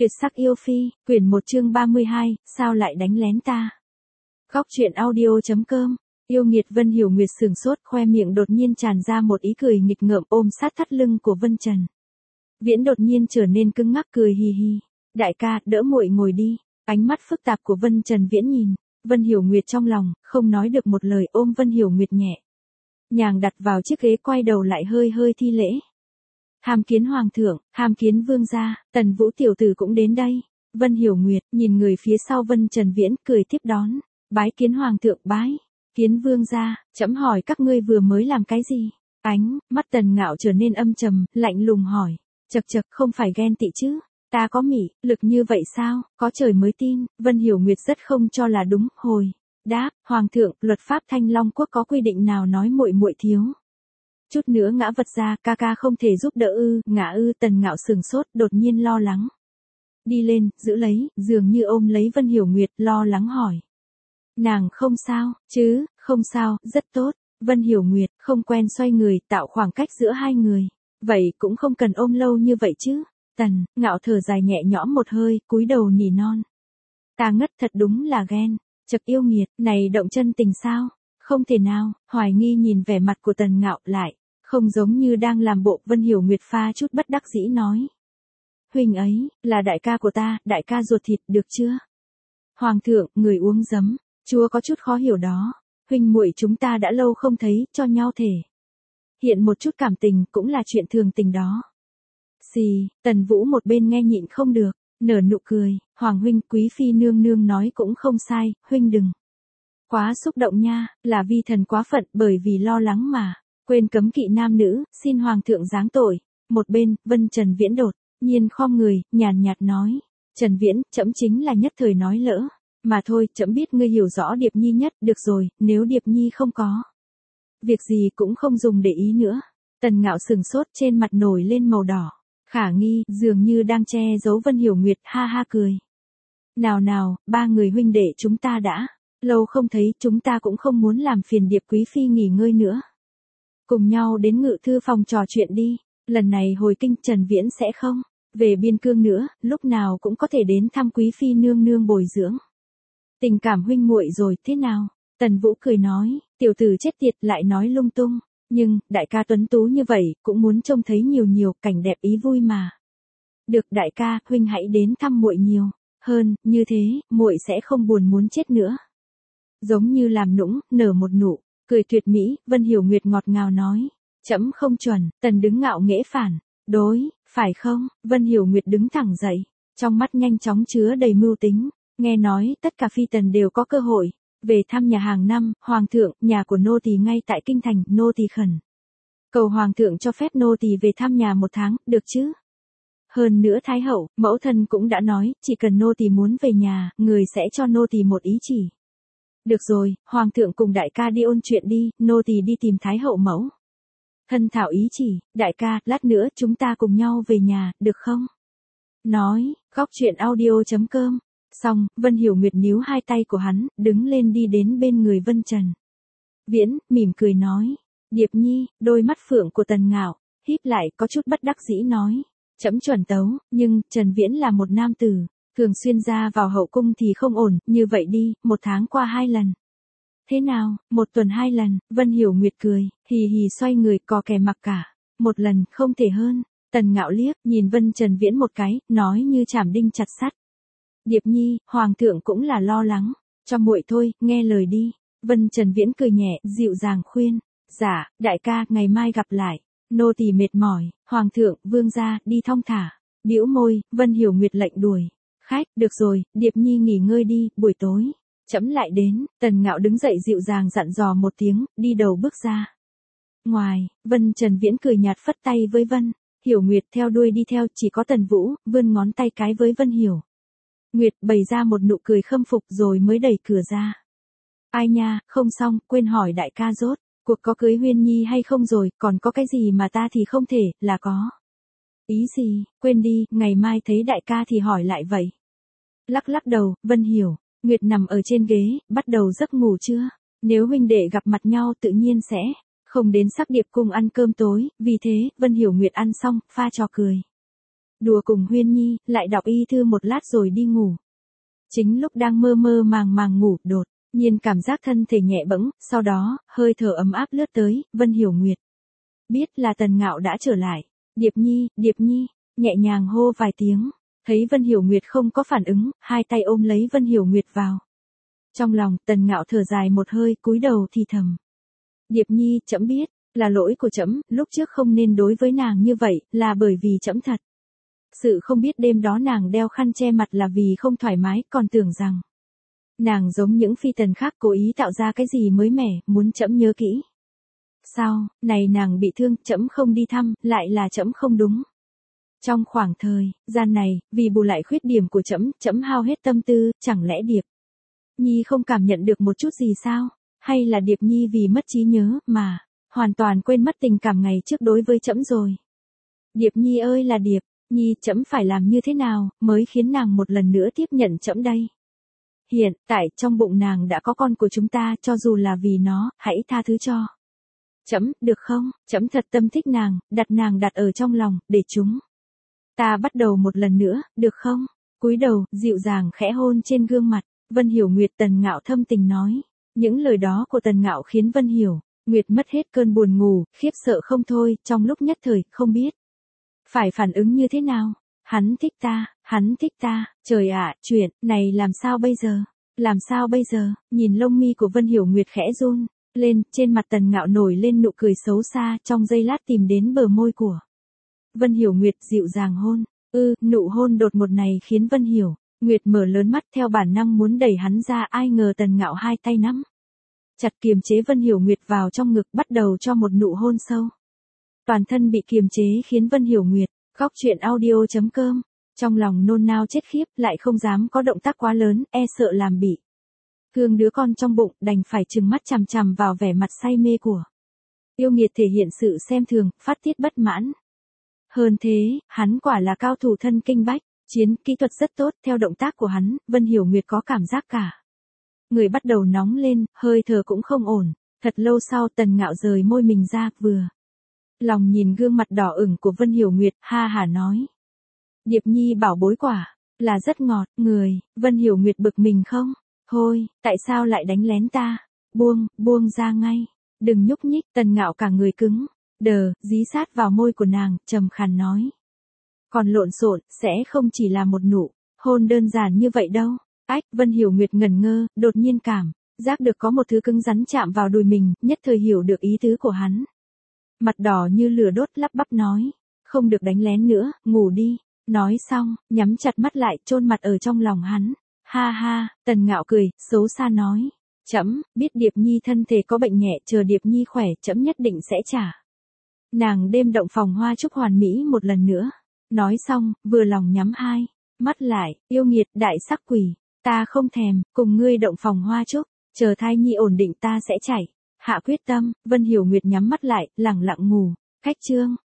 Tuyệt sắc yêu phi, quyển 1 chương 32, sao lại đánh lén ta? Góc truyện audio.com. Yêu nghiệt Vân Hiểu Nguyệt sừng sốt, khoe miệng đột nhiên tràn ra một ý cười nghịch ngợm ôm sát thắt lưng của Vân Trần. Viễn đột nhiên trở nên cứng ngắc cười hì hì. Đại ca, đỡ muội ngồi đi. Ánh mắt phức tạp của Vân Trần Viễn nhìn. Vân Hiểu Nguyệt trong lòng, không nói được một lời ôm Vân Hiểu Nguyệt nhẹ. Nhàng đặt vào chiếc ghế quay đầu lại hơi hơi thi lễ. Hàm kiến hoàng thượng, hàm kiến vương gia, Tần Vũ tiểu tử cũng đến đây. Vân Hiểu Nguyệt nhìn người phía sau Vân Trần Viễn cười tiếp đón. Bái kiến hoàng thượng, bái kiến vương gia, trẫm hỏi các ngươi vừa mới làm cái gì? Ánh mắt Tần Ngạo trở nên âm trầm, lạnh lùng hỏi. Chậc chậc, không phải ghen tị chứ? Ta có mị lực như vậy sao? Có trời mới tin. Vân Hiểu Nguyệt rất không cho là đúng, hồi đáp, hoàng thượng, luật pháp Thanh Long quốc có quy định nào nói muội muội thiếu? Chút nữa ngã vật ra, ca ca không thể giúp đỡ ư? Ngã ư? Tần Ngạo sừng sốt, đột nhiên lo lắng. Đi lên, giữ lấy, dường như ôm lấy Vân Hiểu Nguyệt, lo lắng hỏi. Nàng không sao, chứ? Không sao, rất tốt. Vân Hiểu Nguyệt không quen xoay người, tạo khoảng cách giữa hai người. Vậy cũng không cần ôm lâu như vậy chứ. Tần Ngạo thở dài nhẹ nhõm một hơi, cúi đầu nỉ non. Ta ngất, thật đúng là ghen. Chậc yêu nghiệt, này động chân tình sao? Không thể nào. Hoài nghi nhìn vẻ mặt của Tần Ngạo lại. Không giống như đang làm bộ. Vân Hiểu Nguyệt pha chút bất đắc dĩ nói. Huynh ấy, là đại ca của ta, đại ca ruột thịt, được chưa? Hoàng thượng, người uống giấm, chúa có chút khó hiểu đó. Huynh muội chúng ta đã lâu không thấy, cho nhau thể hiện một chút cảm tình cũng là chuyện thường tình đó. Xì, Tần Vũ một bên nghe nhịn không được, nở nụ cười. Hoàng huynh, quý phi nương nương nói cũng không sai, huynh đừng quá xúc động nha, là vi thần quá phận bởi vì lo lắng mà. Quên cấm kỵ nam nữ, xin hoàng thượng giáng tội. Một bên, Vân Trần Viễn đột nhiên khom người, nhàn nhạt nói. Trần Viễn, trẫm chính là nhất thời nói lỡ. Mà thôi, trẫm biết ngươi hiểu rõ Điệp Nhi nhất, được rồi, nếu Điệp Nhi không có việc gì cũng không dùng để ý nữa. Tần Ngạo sừng sốt, trên mặt nổi lên màu đỏ. Khả nghi, dường như đang che giấu Vân Hiểu Nguyệt, ha ha cười. Nào nào, ba người huynh đệ chúng ta đã lâu không thấy, chúng ta cũng không muốn làm phiền Điệp quý phi nghỉ ngơi nữa. Cùng nhau đến ngự thư phòng trò chuyện đi, lần này hồi kinh Trần Viễn sẽ không về biên cương nữa, lúc nào cũng có thể đến thăm quý phi nương nương bồi dưỡng tình cảm huynh muội rồi, thế nào? Tần Vũ cười nói, tiểu tử chết tiệt lại nói lung tung, nhưng đại ca tuấn tú như vậy, cũng muốn trông thấy nhiều nhiều cảnh đẹp ý vui mà. Được đại ca, huynh hãy đến thăm muội nhiều hơn, như thế, muội sẽ không buồn muốn chết nữa. Giống như làm nũng, nở một nụ cười tuyệt mỹ. Vân Hiểu Nguyệt ngọt ngào nói, trẫm không chuẩn. Tần đứng ngạo nghễ phản đối, phải không? Vân Hiểu Nguyệt đứng thẳng dậy, trong mắt nhanh chóng chứa đầy mưu tính. Nghe nói tất cả phi tần đều có cơ hội về thăm nhà hàng năm. Hoàng thượng, nhà của nô tỳ ngay tại kinh thành, nô tỳ khẩn cầu hoàng thượng cho phép nô tỳ về thăm nhà 1 tháng, được chứ? Hơn nữa thái hậu, mẫu thân cũng đã nói, chỉ cần nô tỳ muốn về nhà, người sẽ cho nô tỳ một ý chỉ. Được rồi, hoàng thượng cùng đại ca đi ôn chuyện đi, nô tỳ đi tìm thái hậu mẫu thân thảo ý chỉ. Đại ca, lát nữa chúng ta cùng nhau về nhà, được không? Nói, góc truyện audio.com. Xong, Vân Hiểu Nguyệt níu hai tay của hắn, đứng lên đi đến bên người Vân Trần Viễn, mỉm cười nói. Điệp Nhi, đôi mắt phượng của Tần Ngạo híp lại, có chút bất đắc dĩ nói. Trẫm chuẩn tấu, nhưng Trần Viễn là một nam tử, thường xuyên ra vào hậu cung thì không ổn, như vậy đi, 1 tháng qua 2 lần. Thế nào, 1 tuần 2 lần? Vân Hiểu Nguyệt cười, hì hì xoay người, có kẻ mặc cả. 1 lần, không thể hơn. Tần Ngạo liếc, nhìn Vân Trần Viễn một cái, nói như chảm đinh chặt sắt. Điệp Nhi, hoàng thượng cũng là lo lắng cho muội thôi, nghe lời đi. Vân Trần Viễn cười nhẹ, dịu dàng khuyên. Dạ, đại ca, ngày mai gặp lại. Nô tỳ mệt mỏi. Hoàng thượng, vương gia, đi thong thả. Bĩu môi, Vân Hiểu Nguyệt lệnh đuổi khách. Được rồi, Điệp Nhi nghỉ ngơi đi, buổi tối trẫm lại đến. Tần Ngạo đứng dậy dịu dàng dặn dò một tiếng, đi đầu bước ra ngoài. Vân Trần Viễn cười nhạt phất tay với Vân Hiểu Nguyệt theo đuôi đi theo. Chỉ có Tần Vũ vươn ngón tay cái với Vân Hiểu Nguyệt, bày ra một nụ cười khâm phục rồi mới đẩy cửa ra. Ai nha, không xong, quên hỏi đại ca rốt cuộc có cưới Huyên Nhi hay không rồi, còn có cái gì mà ta thì không thể, là có ý gì? Quên đi, ngày mai thấy đại ca thì hỏi lại vậy. Lắc lắc đầu, Vân Hiểu Nguyệt nằm ở trên ghế, bắt đầu giấc ngủ chưa? Nếu huynh đệ gặp mặt nhau tự nhiên sẽ không đến Sắc Điệp cung ăn cơm tối, vì thế, Vân Hiểu Nguyệt ăn xong, pha trò cười Đùa cùng Huyên Nhi, lại đọc y thư một lát rồi đi ngủ. Chính lúc đang mơ mơ màng màng ngủ, đột nhiên cảm giác thân thể nhẹ bẫng, sau đó, hơi thở ấm áp lướt tới, Vân Hiểu Nguyệt. Biết là Tần Ngạo đã trở lại. Điệp Nhi, nhẹ nhàng hô vài tiếng. Thấy Vân Hiểu Nguyệt không có phản ứng, hai tay ôm lấy Vân Hiểu Nguyệt vào. Trong lòng, Tần Ngạo thở dài một hơi, cúi đầu thì thầm. Điệp Nhi, trẫm biết, là lỗi của trẫm, lúc trước không nên đối với nàng như vậy, là bởi vì trẫm thật. Sự không biết đêm đó nàng đeo khăn che mặt là vì không thoải mái, còn tưởng rằng nàng giống những phi tần khác cố ý tạo ra cái gì mới mẻ, muốn trẫm nhớ kỹ. Sao, này nàng bị thương, trẫm không đi thăm, lại là trẫm không đúng. Trong khoảng thời gian này, vì bù lại khuyết điểm của trẫm hao hết tâm tư, chẳng lẽ Điệp Nhi không cảm nhận được một chút gì sao? Hay là Điệp Nhi vì mất trí nhớ mà hoàn toàn quên mất tình cảm ngày trước đối với trẫm rồi? Điệp Nhi ơi là Điệp Nhi, trẫm phải làm như thế nào mới khiến nàng một lần nữa tiếp nhận trẫm đây? Hiện tại trong bụng nàng đã có con của chúng ta, cho dù là vì nó, hãy tha thứ cho trẫm, được không? Trẫm thật tâm thích nàng, nàng đặt ở trong lòng, để chúng ta bắt đầu một lần nữa, được không? Cúi đầu, dịu dàng khẽ hôn trên gương mặt, Vân Hiểu Nguyệt. Tần Ngạo thâm tình nói. Những lời đó của Tần Ngạo khiến Vân Hiểu Nguyệt mất hết cơn buồn ngủ, khiếp sợ không thôi, trong lúc nhất thời, không biết phải phản ứng như thế nào. Hắn thích ta, trời ạ, chuyện này làm sao bây giờ? Làm sao bây giờ? Nhìn lông mi của Vân Hiểu Nguyệt khẽ run lên, trên mặt Tần Ngạo nổi lên nụ cười xấu xa, trong giây lát tìm đến bờ môi của Vân Hiểu Nguyệt, dịu dàng hôn. Nụ hôn đột ngột này khiến Vân Hiểu Nguyệt mở lớn mắt, theo bản năng muốn đẩy hắn ra, ai ngờ Tần Ngạo hai tay nắm chặt kiềm chế Vân Hiểu Nguyệt vào trong ngực, bắt đầu cho một nụ hôn sâu. Toàn thân bị kiềm chế khiến Vân Hiểu Nguyệt khóc. Chuyện audio.com. Trong lòng nôn nao chết khiếp, lại không dám có động tác quá lớn, e sợ làm bị thương đứa con trong bụng, đành phải trừng mắt chằm chằm vào vẻ mặt say mê của yêu nghiệt, thể hiện sự xem thường, phát tiết bất mãn. Hơn thế, hắn quả là cao thủ thân kinh bách chiến, kỹ thuật rất tốt, theo động tác của hắn, Vân Hiểu Nguyệt có cảm giác cả người bắt đầu nóng lên, hơi thở cũng không ổn. Thật lâu sau, Tần Ngạo rời môi mình ra, vừa lòng nhìn gương mặt đỏ ửng của Vân Hiểu Nguyệt, ha hả nói. Điệp Nhi bảo bối quả là rất ngọt, người. Vân Hiểu Nguyệt bực mình không? Thôi, tại sao lại đánh lén ta? Buông ra ngay. Đừng nhúc nhích. Tần Ngạo cả người cứng đờ, dí sát vào môi của nàng, trầm khàn nói. Còn lộn xộn, sẽ không chỉ là một nụ hôn đơn giản như vậy đâu. Ách, Vân Hiểu Nguyệt ngẩn ngơ, đột nhiên cảm giác được có một thứ cứng rắn chạm vào đùi mình, nhất thời hiểu được ý tứ của hắn. Mặt đỏ như lửa đốt, lắp bắp nói. Không được đánh lén nữa, ngủ đi. Nói xong, nhắm chặt mắt lại, chôn mặt ở trong lòng hắn. Ha ha, Tần Ngạo cười, xấu xa nói. Trẫm biết Điệp Nhi thân thể có bệnh nhẹ, chờ Điệp Nhi khỏe, trẫm nhất định sẽ trả nàng đêm động phòng hoa chúc hoàn mỹ một lần nữa. Nói xong, vừa lòng nhắm hai mắt lại, yêu nghiệt, đại sắc quỷ. Ta không thèm, cùng ngươi động phòng hoa chúc, chờ thai nhi ổn định ta sẽ chảy hạ quyết tâm. Vân Hiểu Nguyệt nhắm mắt lại, lẳng lặng ngủ. Khách chương.